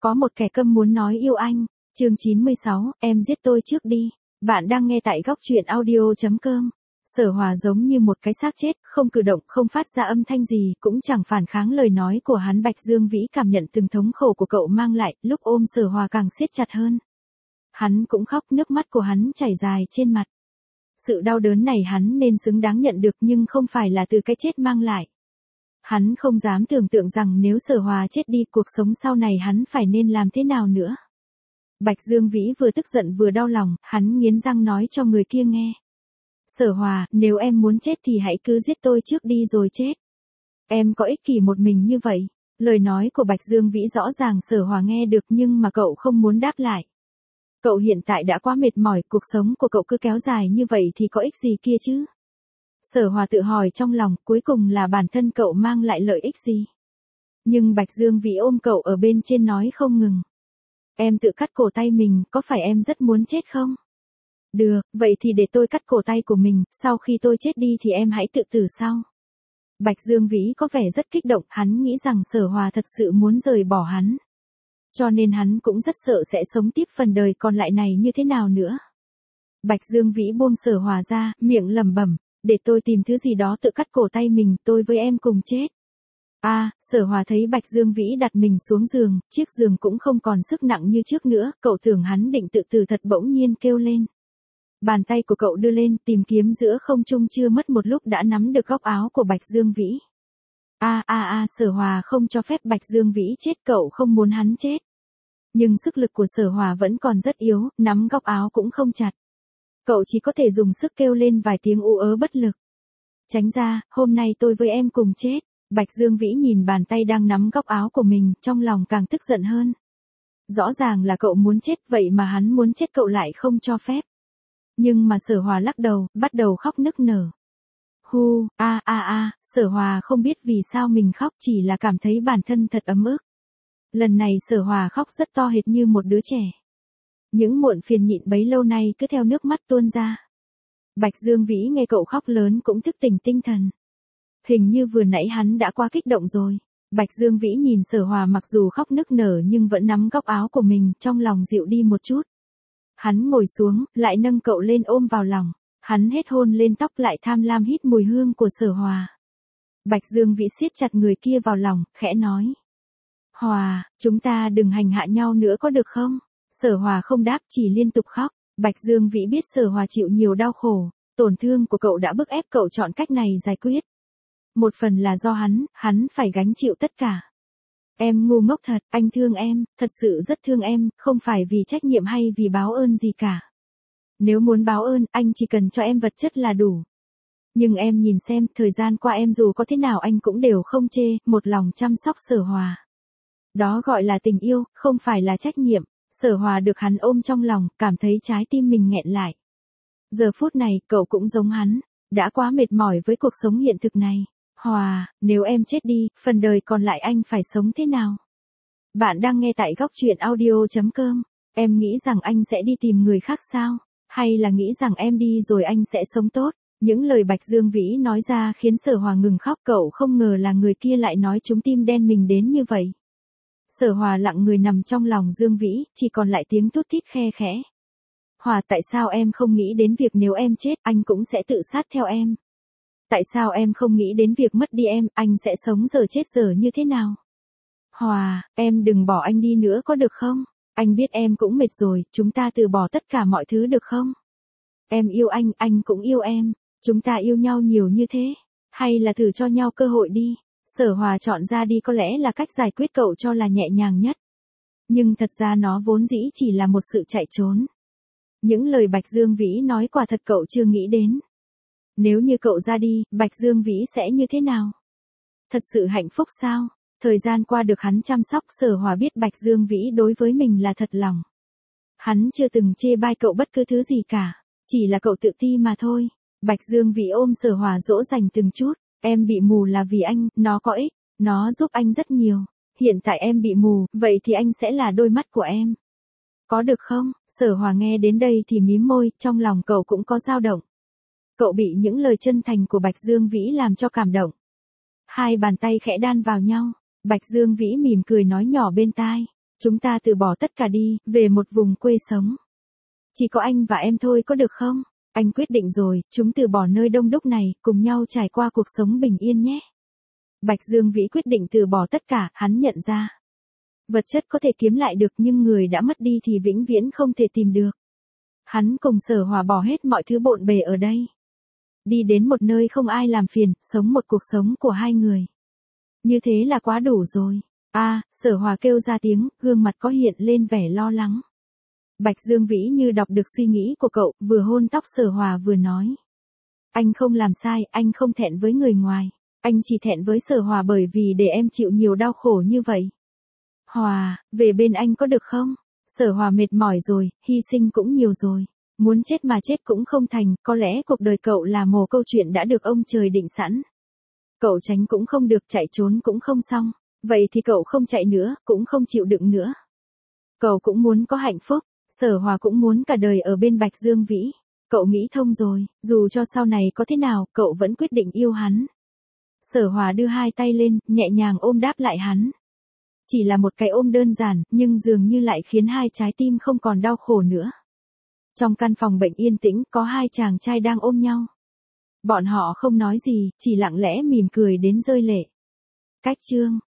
Có một kẻ câm muốn nói yêu anh. Chương 96, em giết tôi trước đi. Bạn đang nghe tại góc truyện audio.com. Sở Hòa giống như một cái xác chết, không cử động, không phát ra âm thanh gì, cũng chẳng phản kháng lời nói của hắn. Bạch Dương Vĩ cảm nhận từng thống khổ của cậu mang lại, lúc ôm Sở Hòa càng siết chặt hơn. Hắn cũng khóc, nước mắt của hắn chảy dài trên mặt. Sự đau đớn này hắn nên xứng đáng nhận được, nhưng không phải là từ cái chết mang lại. Hắn không dám tưởng tượng rằng nếu Sở Hòa chết đi, cuộc sống sau này hắn phải nên làm thế nào nữa. Bạch Dương Vĩ vừa tức giận vừa đau lòng, hắn nghiến răng nói cho người kia nghe. Sở Hòa, nếu em muốn chết thì hãy cứ giết tôi trước đi rồi chết. Em có ích kỷ một mình như vậy. Lời nói của Bạch Dương Vĩ rõ ràng Sở Hòa nghe được, nhưng mà cậu không muốn đáp lại. Cậu hiện tại đã quá mệt mỏi, cuộc sống của cậu cứ kéo dài như vậy thì có ích gì kia chứ? Sở Hòa tự hỏi trong lòng, cuối cùng là bản thân cậu mang lại lợi ích gì? Nhưng Bạch Dương Vĩ ôm cậu ở bên trên nói không ngừng. Em tự cắt cổ tay mình, có phải em rất muốn chết không? Được, vậy thì để tôi cắt cổ tay của mình, sau khi tôi chết đi thì em hãy tự tử sau. Bạch Dương Vĩ có vẻ rất kích động, hắn nghĩ rằng Sở Hòa thật sự muốn rời bỏ hắn. Cho nên hắn cũng rất sợ sẽ sống tiếp phần đời còn lại này như thế nào nữa. Bạch Dương Vĩ buông Sở Hòa ra, miệng lẩm bẩm, để tôi tìm thứ gì đó tự cắt cổ tay mình, tôi với em cùng chết. Sở Hòa thấy Bạch Dương Vĩ đặt mình xuống giường, chiếc giường cũng không còn sức nặng như trước nữa, cậu tưởng hắn định tự tử thật, bỗng nhiên kêu lên. Bàn tay của cậu đưa lên, tìm kiếm giữa không trung, chưa mất một lúc đã nắm được góc áo của Bạch Dương Vĩ. Sở Hòa không cho phép Bạch Dương Vĩ chết, cậu không muốn hắn chết. Nhưng sức lực của Sở Hòa vẫn còn rất yếu, nắm góc áo cũng không chặt. Cậu chỉ có thể dùng sức kêu lên vài tiếng ú ớ bất lực. Tránh ra, hôm nay tôi với em cùng chết. Bạch Dương Vĩ nhìn bàn tay đang nắm góc áo của mình, trong lòng càng tức giận hơn. Rõ ràng là cậu muốn chết, vậy mà hắn muốn chết cậu lại không cho phép. Nhưng mà Sở Hòa lắc đầu, bắt đầu khóc nức nở. Sở Hòa không biết vì sao mình khóc, chỉ là cảm thấy bản thân thật ấm ức. Lần này Sở Hòa khóc rất to hệt như một đứa trẻ. Những muộn phiền nhịn bấy lâu nay cứ theo nước mắt tuôn ra. Bạch Dương Vĩ nghe cậu khóc lớn cũng thức tỉnh tinh thần. Hình như vừa nãy hắn đã quá kích động rồi. Bạch Dương Vĩ nhìn Sở Hòa mặc dù khóc nức nở nhưng vẫn nắm góc áo của mình, trong lòng dịu đi một chút. Hắn ngồi xuống, lại nâng cậu lên ôm vào lòng. Hắn hết hôn lên tóc, lại tham lam hít mùi hương của Sở Hòa. Bạch Dương Vĩ siết chặt người kia vào lòng, khẽ nói. Hòa, chúng ta đừng hành hạ nhau nữa có được không? Sở Hòa không đáp, chỉ liên tục khóc. Bạch Dương Vĩ biết Sở Hòa chịu nhiều đau khổ, tổn thương của cậu đã bức ép cậu chọn cách này giải quyết. Một phần là do hắn phải gánh chịu tất cả. Em ngu ngốc thật, anh thương em, thật sự rất thương em, không phải vì trách nhiệm hay vì báo ơn gì cả. Nếu muốn báo ơn, anh chỉ cần cho em vật chất là đủ. Nhưng em nhìn xem, thời gian qua em dù có thế nào anh cũng đều không chê, một lòng chăm sóc Sở Hòa. Đó gọi là tình yêu, không phải là trách nhiệm. Sở Hòa được hắn ôm trong lòng, cảm thấy trái tim mình nghẹn lại. Giờ phút này, cậu cũng giống hắn, đã quá mệt mỏi với cuộc sống hiện thực này. Hòa, nếu em chết đi, phần đời còn lại anh phải sống thế nào? Bạn đang nghe tại góc truyện audio.com. Em nghĩ rằng anh sẽ đi tìm người khác sao? Hay là nghĩ rằng em đi rồi anh sẽ sống tốt? Những lời Bạch Dương Vĩ nói ra khiến Sở Hòa ngừng khóc, cậu không ngờ là người kia lại nói trúng tim đen mình đến như vậy. Sở Hòa lặng người nằm trong lòng Dương Vĩ, chỉ còn lại tiếng thút thít khe khẽ. Hòa, tại sao em không nghĩ đến việc nếu em chết, anh cũng sẽ tự sát theo em? Tại sao em không nghĩ đến việc mất đi em, anh sẽ sống giờ chết giờ như thế nào? Hòa, em đừng bỏ anh đi nữa có được không? Anh biết em cũng mệt rồi, chúng ta từ bỏ tất cả mọi thứ được không? Em yêu anh cũng yêu em. Chúng ta yêu nhau nhiều như thế. Hay là thử cho nhau cơ hội đi. Sở Hòa chọn ra đi có lẽ là cách giải quyết cậu cho là nhẹ nhàng nhất. Nhưng thật ra nó vốn dĩ chỉ là một sự chạy trốn. Những lời Bạch Dương Vĩ nói quả thật cậu chưa nghĩ đến. Nếu như cậu ra đi, Bạch Dương Vĩ sẽ như thế nào? Thật sự hạnh phúc sao? Thời gian qua được hắn chăm sóc, Sở Hòa biết Bạch Dương Vĩ đối với mình là thật lòng. Hắn chưa từng chê bai cậu bất cứ thứ gì cả, chỉ là cậu tự ti mà thôi. Bạch Dương Vĩ ôm Sở Hòa dỗ dành từng chút, em bị mù là vì anh, nó có ích, nó giúp anh rất nhiều. Hiện tại em bị mù, vậy thì anh sẽ là đôi mắt của em. Có được không? Sở Hòa nghe đến đây thì mím môi, trong lòng cậu cũng có dao động. Cậu bị những lời chân thành của Bạch Dương Vĩ làm cho cảm động. Hai bàn tay khẽ đan vào nhau, Bạch Dương Vĩ mỉm cười nói nhỏ bên tai. Chúng ta từ bỏ tất cả đi, về một vùng quê sống. Chỉ có anh và em thôi có được không? Anh quyết định rồi, chúng từ bỏ nơi đông đúc này, cùng nhau trải qua cuộc sống bình yên nhé. Bạch Dương Vĩ quyết định từ bỏ tất cả, hắn nhận ra. Vật chất có thể kiếm lại được nhưng người đã mất đi thì vĩnh viễn không thể tìm được. Hắn cùng Sở Hòa bỏ hết mọi thứ bộn bề ở đây. Đi đến một nơi không ai làm phiền, sống một cuộc sống của hai người. Như thế là quá đủ rồi. Sở Hòa kêu ra tiếng, gương mặt có hiện lên vẻ lo lắng. Bạch Dương Vĩ như đọc được suy nghĩ của cậu, vừa hôn tóc Sở Hòa vừa nói. Anh không làm sai, anh không thẹn với người ngoài. Anh chỉ thẹn với Sở Hòa bởi vì để em chịu nhiều đau khổ như vậy. Hòa, về bên anh có được không? Sở Hòa mệt mỏi rồi, hy sinh cũng nhiều rồi. Muốn chết mà chết cũng không thành, có lẽ cuộc đời cậu là một câu chuyện đã được ông trời định sẵn. Cậu tránh cũng không được, chạy trốn cũng không xong. Vậy thì cậu không chạy nữa, cũng không chịu đựng nữa. Cậu cũng muốn có hạnh phúc, Sở Hòa cũng muốn cả đời ở bên Bạch Dương Vĩ. Cậu nghĩ thông rồi, dù cho sau này có thế nào, cậu vẫn quyết định yêu hắn. Sở Hòa đưa hai tay lên, nhẹ nhàng ôm đáp lại hắn. Chỉ là một cái ôm đơn giản, nhưng dường như lại khiến hai trái tim không còn đau khổ nữa. Trong căn phòng bệnh yên tĩnh, có hai chàng trai đang ôm nhau. Bọn họ không nói gì, chỉ lặng lẽ mỉm cười đến rơi lệ. Cách chương